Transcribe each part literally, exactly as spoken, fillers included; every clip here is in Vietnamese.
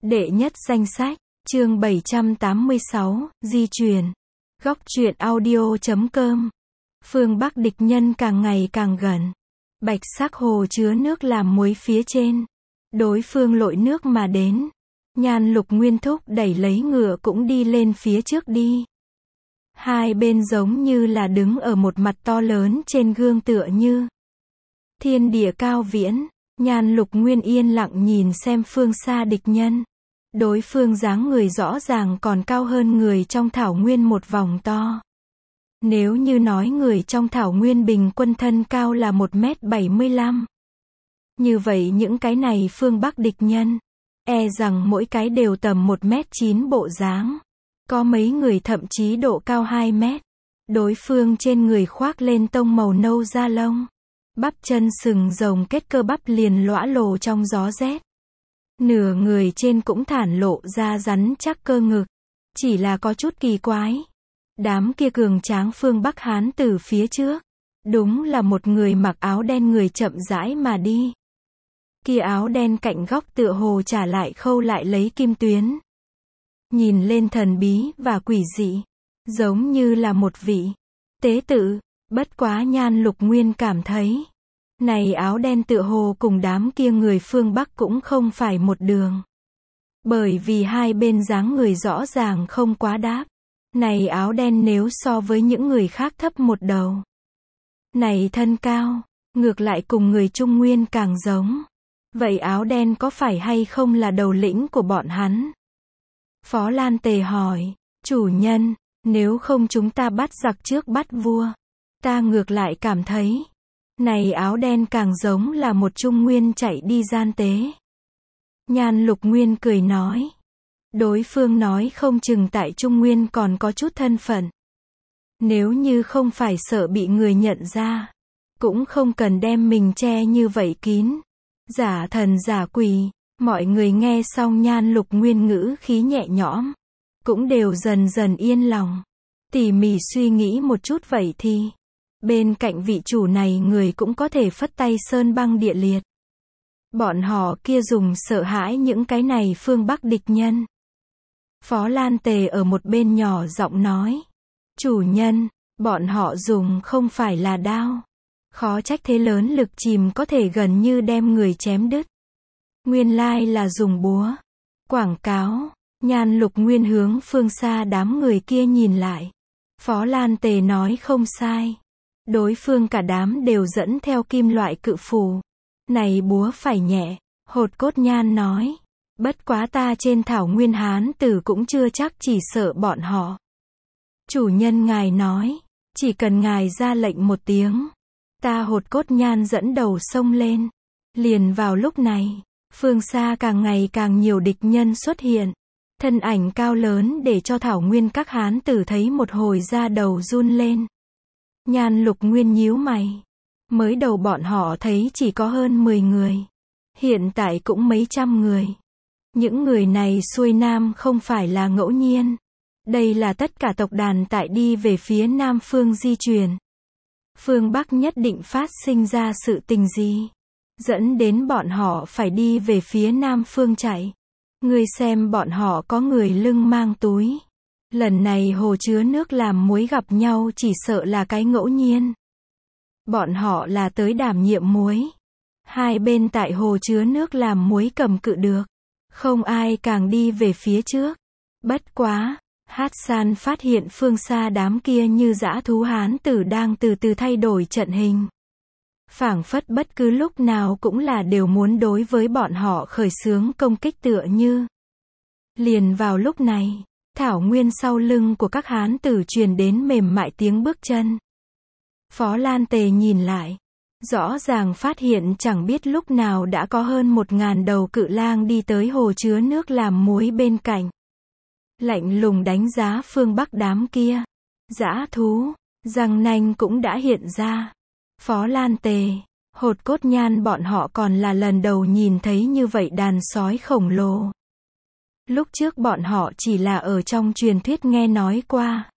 Đệ nhất danh sách, chương bảy trăm tám mươi sáu, di truyền. Góc truyện audio chấm com. Phương Bắc địch nhân càng ngày càng gần. Bạch sắc hồ chứa nước làm muối phía trên. Đối phương lội nước mà đến. Nhan Lục Nguyên thúc đẩy lấy ngựa cũng đi lên phía trước đi. Hai bên giống như là đứng ở một mặt to lớn trên gương tựa như thiên địa cao viễn. Nhan Lục Nguyên yên lặng nhìn xem phương xa địch nhân. Đối phương dáng người rõ ràng còn cao hơn người trong thảo nguyên một vòng to. Nếu như nói người trong thảo nguyên bình quân thân cao là một mét bảy mươi lăm. Như vậy những cái này phương Bắc địch nhân, e rằng mỗi cái đều tầm một mét chín bộ dáng. Có mấy người thậm chí độ cao hai mét. Đối phương trên người khoác lên tông màu nâu da lông. Bắp chân sừng rồng kết cơ bắp liền lõa lồ trong gió rét. Nửa người trên cũng thản lộ ra rắn chắc cơ ngực. Chỉ là có chút kỳ quái. Đám kia cường tráng phương Bắc Hán từ phía trước. Đúng là một người mặc áo đen người chậm rãi mà đi. Kia áo đen cạnh góc tựa hồ trả lại khâu lại lấy kim tuyến. Nhìn lên thần bí và quỷ dị. Giống như là một vị tế tự. Bất quá Nhan Lục Nguyên cảm thấy. Này áo đen tựa hồ cùng đám kia người phương Bắc cũng không phải một đường. Bởi vì hai bên dáng người rõ ràng không quá đáp. Này áo đen nếu so với những người khác thấp một đầu. Này thân cao, ngược lại cùng người Trung Nguyên càng giống. Vậy áo đen có phải hay không là đầu lĩnh của bọn hắn? Phó Lan Tề hỏi, chủ nhân, nếu không chúng ta bắt giặc trước bắt vua. Ta ngược lại cảm thấy, này áo đen càng giống là một Trung Nguyên chạy đi gian tế. Nhan Lục Nguyên cười nói. Đối phương nói không chừng tại Trung Nguyên còn có chút thân phận. Nếu như không phải sợ bị người nhận ra, cũng không cần đem mình che như vậy kín. Giả thần giả quỷ, mọi người nghe xong Nhan Lục Nguyên ngữ khí nhẹ nhõm, cũng đều dần dần yên lòng. Tỉ mỉ suy nghĩ một chút vậy thì, bên cạnh vị chủ này người cũng có thể phất tay sơn băng địa liệt. Bọn họ kia dùng sợ hãi những cái này phương Bắc địch nhân. Phó Lan Tề ở một bên nhỏ giọng nói. Chủ nhân, bọn họ dùng không phải là đao. Khó trách thế lớn lực chìm có thể gần như đem người chém đứt. Nguyên lai là dùng búa. Quảng cáo, Nhan Lục Nguyên hướng phương xa đám người kia nhìn lại. Phó Lan Tề nói không sai. Đối phương cả đám đều dẫn theo kim loại cự phù. Này búa phải nhẹ, hột cốt Nhan nói. Bất quá ta trên thảo nguyên Hán tử cũng chưa chắc chỉ sợ bọn họ. Chủ nhân ngài nói, chỉ cần ngài ra lệnh một tiếng. Ta hột cốt Nhan dẫn đầu xông lên. Liền vào lúc này, phương xa càng ngày càng nhiều địch nhân xuất hiện. Thân ảnh cao lớn để cho thảo nguyên các Hán tử thấy một hồi da đầu run lên. Nhan Lục Nguyên nhíu mày. Mới đầu bọn họ thấy chỉ có hơn mười người. Hiện tại cũng mấy trăm người. Những người này xuôi nam không phải là ngẫu nhiên. Đây là tất cả tộc đàn tại đi về phía nam phương di chuyển. Phương Bắc nhất định phát sinh ra sự tình gì, dẫn đến bọn họ phải đi về phía nam phương chạy. Ngươi xem bọn họ có người lưng mang túi. Lần này hồ chứa nước làm muối gặp nhau chỉ sợ là cái ngẫu nhiên. Bọn họ là tới đảm nhiệm muối. Hai bên tại hồ chứa nước làm muối cầm cự được. Không ai càng đi về phía trước. Bất quá, Hassan phát hiện phương xa đám kia như dã thú Hán tử đang từ từ thay đổi trận hình. Phảng phất bất cứ lúc nào cũng là đều muốn đối với bọn họ khởi xướng công kích tựa như. Liền vào lúc này, thảo nguyên sau lưng của các Hán tử truyền đến mềm mại tiếng bước chân. Phó Lan Tề nhìn lại. Rõ ràng phát hiện chẳng biết lúc nào đã có hơn một ngàn đầu cự lang đi tới hồ chứa nước làm muối bên cạnh. Lạnh lùng đánh giá phương Bắc đám kia. Dã thú, răng nanh cũng đã hiện ra. Phó Lan Tề, hột cốt Nhan bọn họ còn là lần đầu nhìn thấy như vậy đàn sói khổng lồ. Lúc trước bọn họ chỉ là ở trong truyền thuyết nghe nói qua.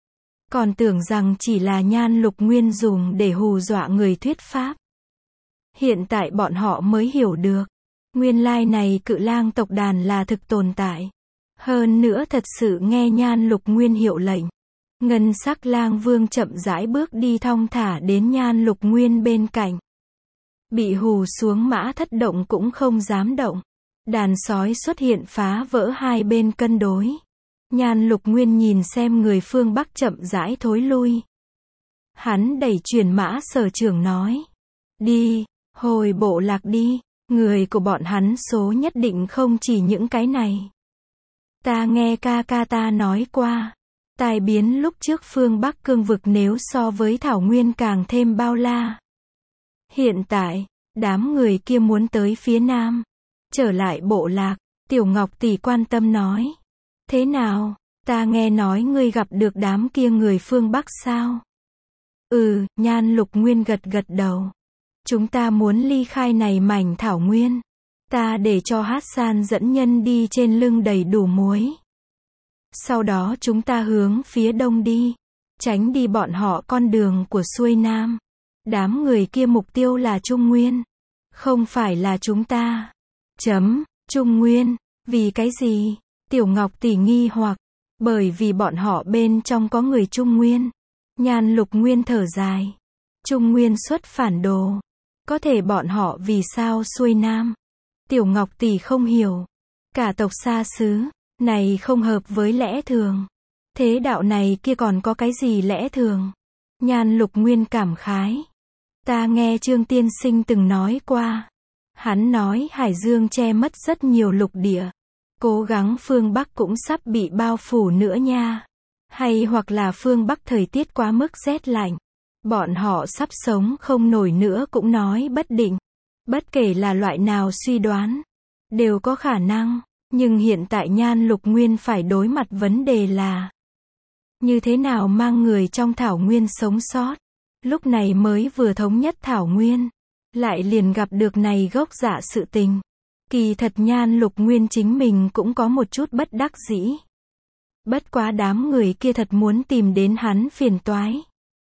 Còn tưởng rằng chỉ là Nhan Lục Nguyên dùng để hù dọa người thuyết pháp. Hiện tại bọn họ mới hiểu được. Nguyên lai này cự lang tộc đàn là thực tồn tại. Hơn nữa thật sự nghe Nhan Lục Nguyên hiệu lệnh. Ngân sắc lang vương chậm rãi bước đi thong thả đến Nhan Lục Nguyên bên cạnh. Bị hù xuống mã thất động cũng không dám động. Đàn sói xuất hiện phá vỡ hai bên cân đối. Nhan Lục Nguyên nhìn xem người phương Bắc chậm rãi thối lui. Hắn đẩy truyền mã sở trưởng nói. Đi, hồi bộ lạc đi, người của bọn hắn số nhất định không chỉ những cái này. Ta nghe ca ca ta nói qua. Tai biến lúc trước phương Bắc cương vực nếu so với thảo nguyên càng thêm bao la. Hiện tại, đám người kia muốn tới phía nam. Trở lại bộ lạc, Tiểu Ngọc tỷ quan tâm nói. Thế nào, ta nghe nói ngươi gặp được đám kia người phương Bắc sao? Ừ, Nhan Lục Nguyên gật gật đầu. Chúng ta muốn ly khai này mảnh thảo nguyên. Ta để cho Hassan dẫn nhân đi trên lưng đầy đủ muối. Sau đó chúng ta hướng phía đông đi. Tránh đi bọn họ con đường của xuôi nam. Đám người kia mục tiêu là Trung Nguyên. Không phải là chúng ta. Chấm, Trung Nguyên, vì cái gì? Tiểu Ngọc tỷ nghi hoặc. Bởi vì bọn họ bên trong có người Trung Nguyên. Nhan Lục Nguyên thở dài. Trung Nguyên xuất phản đồ. Có thể bọn họ vì sao xuôi nam? Tiểu Ngọc tỷ không hiểu. Cả tộc xa xứ, này không hợp với lẽ thường. Thế đạo này kia còn có cái gì lẽ thường? Nhan Lục Nguyên cảm khái. Ta nghe Trương Tiên Sinh từng nói qua. Hắn nói Hải Dương che mất rất nhiều lục địa. Cố gắng phương Bắc cũng sắp bị bao phủ nữa nha. Hay hoặc là phương Bắc thời tiết quá mức rét lạnh. Bọn họ sắp sống không nổi nữa cũng nói bất định. Bất kể là loại nào suy đoán, đều có khả năng. Nhưng hiện tại Nhan Lục Nguyên phải đối mặt vấn đề là như thế nào mang người trong thảo nguyên sống sót. Lúc này mới vừa thống nhất thảo nguyên, lại liền gặp được này gốc dạ sự tình. Kỳ thật Nhan Lục Nguyên chính mình cũng có một chút bất đắc dĩ. Bất quá đám người kia thật muốn tìm đến hắn phiền toái.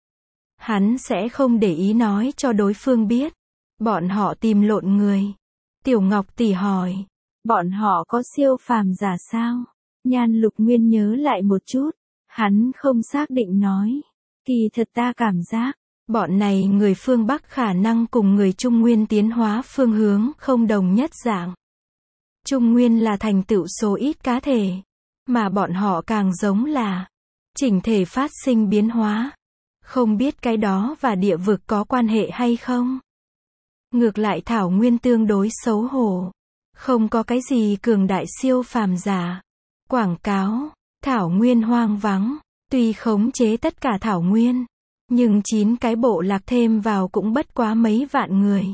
Hắn sẽ không để ý nói cho đối phương biết. Bọn họ tìm lộn người. Tiểu Ngọc tỷ hỏi. Bọn họ có siêu phàm giả sao? Nhan Lục Nguyên nhớ lại một chút. Hắn không xác định nói. Kỳ thật ta cảm giác. Bọn này người phương Bắc khả năng cùng người Trung Nguyên tiến hóa phương hướng không đồng nhất dạng. Trung Nguyên là thành tựu số ít cá thể. Mà bọn họ càng giống là chỉnh thể phát sinh biến hóa. Không biết cái đó và địa vực có quan hệ hay không? Ngược lại thảo nguyên tương đối xấu hổ. Không có cái gì cường đại siêu phàm giả. Quảng cáo, thảo nguyên hoang vắng. Tuy khống chế tất cả thảo nguyên. Nhưng chín cái bộ lạc thêm vào cũng bất quá mấy vạn người.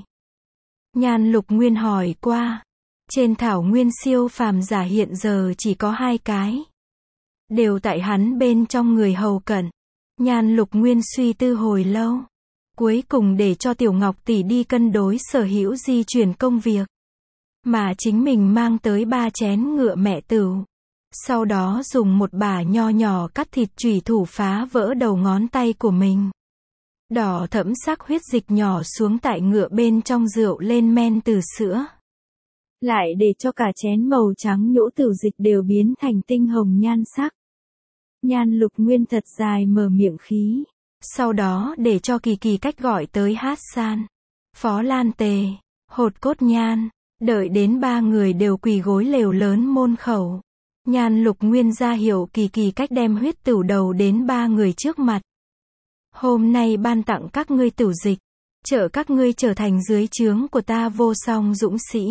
Nhan Lục Nguyên hỏi qua. Trên thảo nguyên siêu phàm giả hiện giờ chỉ có hai cái. Đều tại hắn bên trong người hầu cận. Nhan Lục Nguyên suy tư hồi lâu. Cuối cùng để cho Tiểu Ngọc tỷ đi cân đối sở hữu di chuyển công việc. Mà chính mình mang tới ba chén ngựa mẹ tửu. Sau đó dùng một bả nho nhỏ cắt thịt chủy thủ phá vỡ đầu ngón tay của mình. Đỏ thẫm sắc huyết dịch nhỏ xuống tại ngựa bên trong rượu lên men từ sữa. Lại để cho cả chén màu trắng nhũ tửu dịch đều biến thành tinh hồng nhan sắc. Nhan Lục Nguyên thật dài mở miệng khí. Sau đó để cho Kỳ Kỳ cách gọi tới Hassan, Phó Lan Tề, Hột Cốt Nhan. Đợi đến ba người đều quỳ gối lều lớn môn khẩu. Nhan Lục Nguyên ra hiệu Kỳ Kỳ cách đem huyết tửu đầu đến ba người trước mặt. Hôm nay ban tặng các ngươi tửu dịch. Trợ các ngươi trở thành dưới trướng của ta vô song dũng sĩ.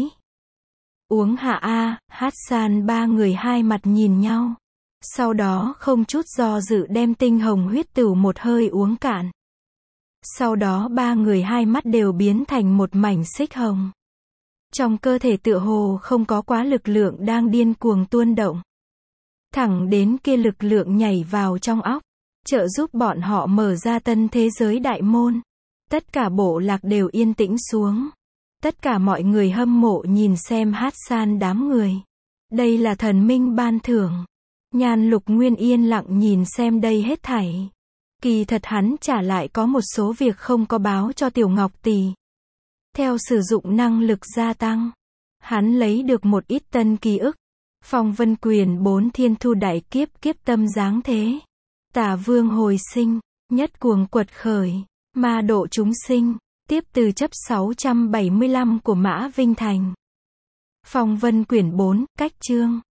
Uống hạ a. Hassan ba người hai mặt nhìn nhau. Sau đó không chút do dự đem tinh hồng huyết tửu một hơi uống cạn. Sau đó ba người hai mắt đều biến thành một mảnh xích hồng. Trong cơ thể tựa hồ không có quá lực lượng đang điên cuồng tuôn động. Thẳng đến kia lực lượng nhảy vào trong óc, trợ giúp bọn họ mở ra tân thế giới đại môn. Tất cả bộ lạc đều yên tĩnh xuống. Tất cả mọi người hâm mộ nhìn xem Hassan đám người. Đây là thần minh ban thưởng. Nhan Lục Nguyên yên lặng nhìn xem đây hết thảy. Kỳ thật hắn trả lại có một số việc không có báo cho Tiểu Ngọc tỷ. Theo sử dụng năng lực gia tăng, Hắn lấy được một ít tân ký ức. Phong vân quyền bốn thiên thu đại kiếp kiếp tâm giáng thế. Tả vương hồi sinh, nhất cuồng quật khởi, ma độ chúng sinh, tiếp từ chấp sáu trăm bảy mươi lăm của Mã Vinh Thành. Phong vân quyển bốn, cách chương.